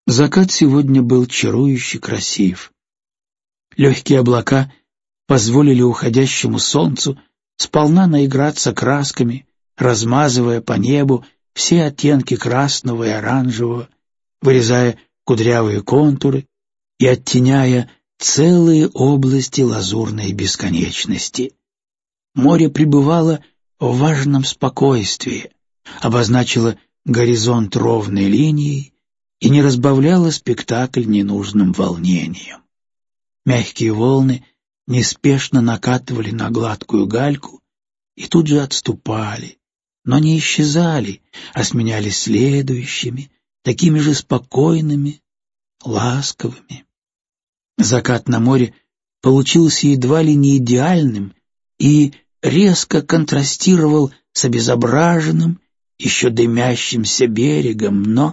Закат сегодня был чарующе красив. Легкие облака позволили уходящему солнцу сполна наиграться красками, размазывая по небу все оттенки красного и оранжевого, вырезая кудрявые контуры и оттеняя целые области лазурной бесконечности. Море пребывало в важном спокойствии, обозначило горизонт ровной линией и не разбавляло спектакль ненужным волнением. Мягкие волны неспешно накатывали на гладкую гальку и тут же отступали, но не исчезали, а сменялись следующими, такими же спокойными, ласковыми. Закат на море получился едва ли не идеальным и резко контрастировал с обезображенным, еще дымящимся берегом, но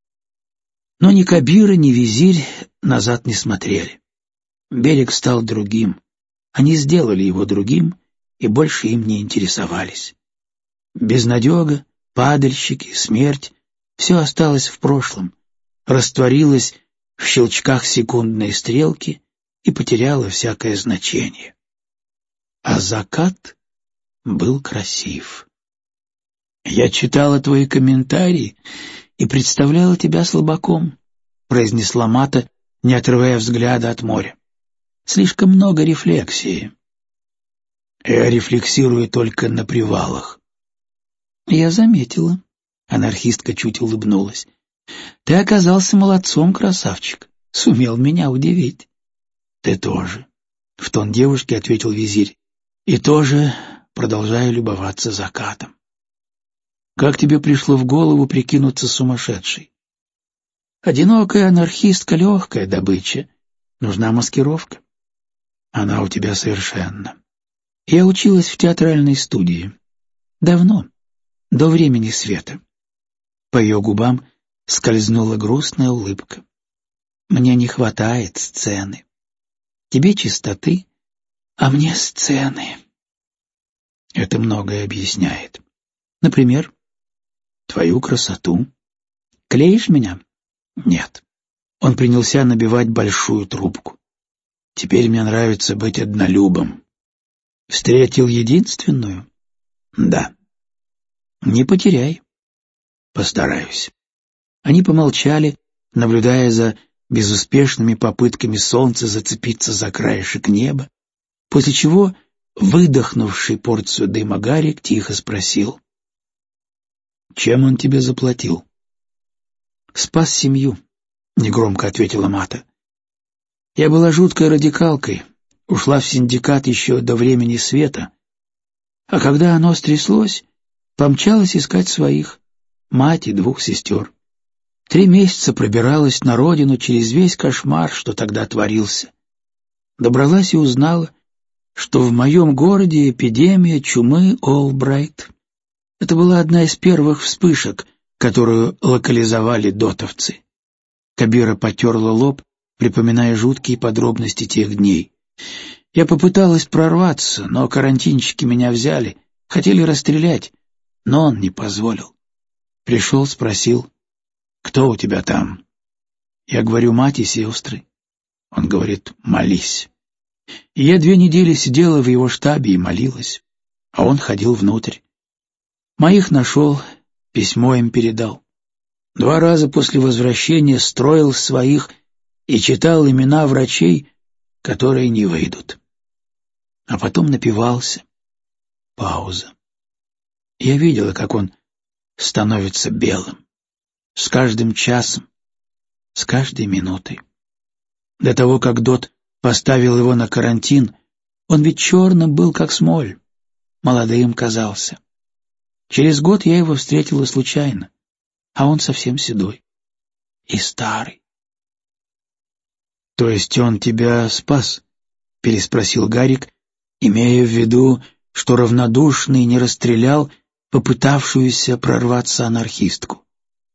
ни Кабира, ни Визирь назад не смотрели. Берег стал другим, они сделали его другим и больше им не интересовались. Безнадега, падальщики, смерть — все осталось в прошлом, растворилось в щелчках секундной стрелки и потеряло всякое значение. А закат был красив. «Я читала твои комментарии и представляла тебя слабаком», — произнесла Мата, не отрывая взгляда от моря. «Слишком много рефлексии». «Я рефлексирую только на привалах». «Я заметила», — анархистка чуть улыбнулась. «Ты оказался молодцом, красавчик, сумел меня удивить». «Ты тоже», — в тон девушке ответил Визирь, «и тоже продолжаю любоваться закатом». «Как тебе пришло в голову прикинуться сумасшедшей?» «Одинокая анархистка — легкая добыча. Нужна маскировка». «Она у тебя совершенно». «Я училась в театральной студии. Давно, до времени света». По ее губам скользнула грустная улыбка. «Мне не хватает сцены. Тебе чистоты, а мне сцены». Это многое объясняет. Например, твою красоту. Клеишь меня? Нет. Он принялся набивать большую трубку. Теперь мне нравится быть однолюбом. Встретил единственную? Да. Не потеряй. Постараюсь. Они помолчали, наблюдая за безуспешными попытками солнца зацепиться за краешек неба, после чего выдохнувший порцию дыма Гарик тихо спросил: «Чем он тебе заплатил?» «Спас семью», — негромко ответила Мата. «Я была жуткой радикалкой, ушла в синдикат еще до времени света, а когда оно стряслось, помчалась искать своих, мать и 2 сестер. 3 месяца пробиралась на родину через весь кошмар, что тогда творился. Добралась и узнала, что в моем городе эпидемия чумы Олбрайт. Это была одна из первых вспышек, которую локализовали дотовцы». Кабира потерла лоб, припоминая жуткие подробности тех дней. «Я попыталась прорваться, но карантинщики меня взяли, хотели расстрелять, но он не позволил. Пришел, спросил: «Кто у тебя там?» Я говорю: «Мать и сестры». Он говорит: «Молись». И я 2 недели сидела в его штабе и молилась, а он ходил внутрь. Моих нашел, письмо им передал. 2 раза после возвращения строил своих и читал имена врачей, которые не выйдут. А потом напивался. Пауза. Я видела, как он становится белым. С каждым часом, с каждой минутой. До того, как Дот поставил его на карантин, он ведь черным был, как смоль. Молодым казался. Через год я его встретила случайно, а он совсем седой и старый. «То есть он тебя спас?» — переспросил Гарик, имея в виду, что равнодушный не расстрелял попытавшуюся прорваться анархистку.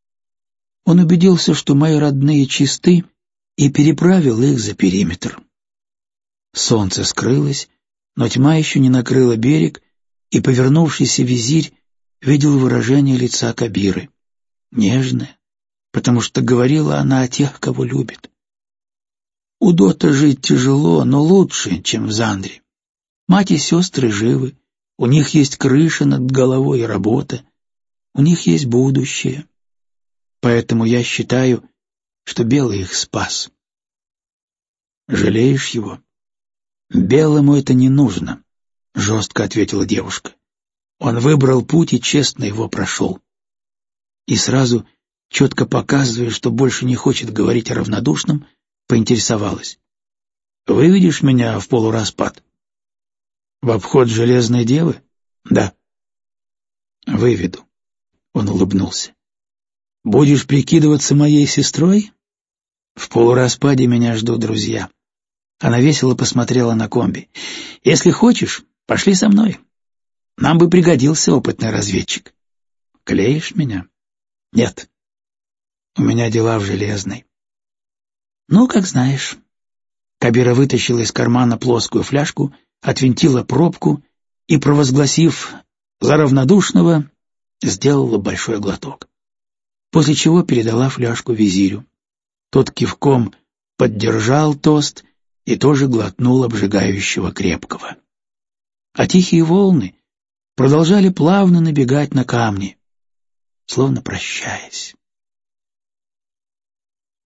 Он убедился, что мои родные чисты, и переправил их за периметр. Солнце скрылось, но тьма еще не накрыла берег, и повернувшийся Визирь видел выражение лица Кабиры. Нежное, потому что говорила она о тех, кого любит. У Дота жить тяжело, но лучше, чем в Зандре. Мать и сестры живы, у них есть крыша над головой и работа, у них есть будущее. Поэтому я считаю, что Белый их спас. Жалеешь его? Белому это не нужно, жестко ответила девушка. Он выбрал путь и честно его прошел. И сразу, четко показывая, что больше не хочет говорить о равнодушном, поинтересовалась. «Выведешь меня в полураспад?» «В обход Железной Девы?» «Да». «Выведу», — он улыбнулся. «Будешь прикидываться моей сестрой?» «В полураспаде меня ждут друзья». Она весело посмотрела на комби. «Если хочешь, пошли со мной. Нам бы пригодился опытный разведчик». «Клеишь меня?» «Нет. У меня дела в Железной». «Ну, как знаешь». Кабира вытащила из кармана плоскую фляжку, отвинтила пробку и, провозгласив «за равнодушного», сделала большой глоток. После чего передала фляжку визирю. Тот кивком поддержал тост и тоже глотнул обжигающего крепкого. А тихие волны продолжали плавно набегать на камни, словно прощаясь.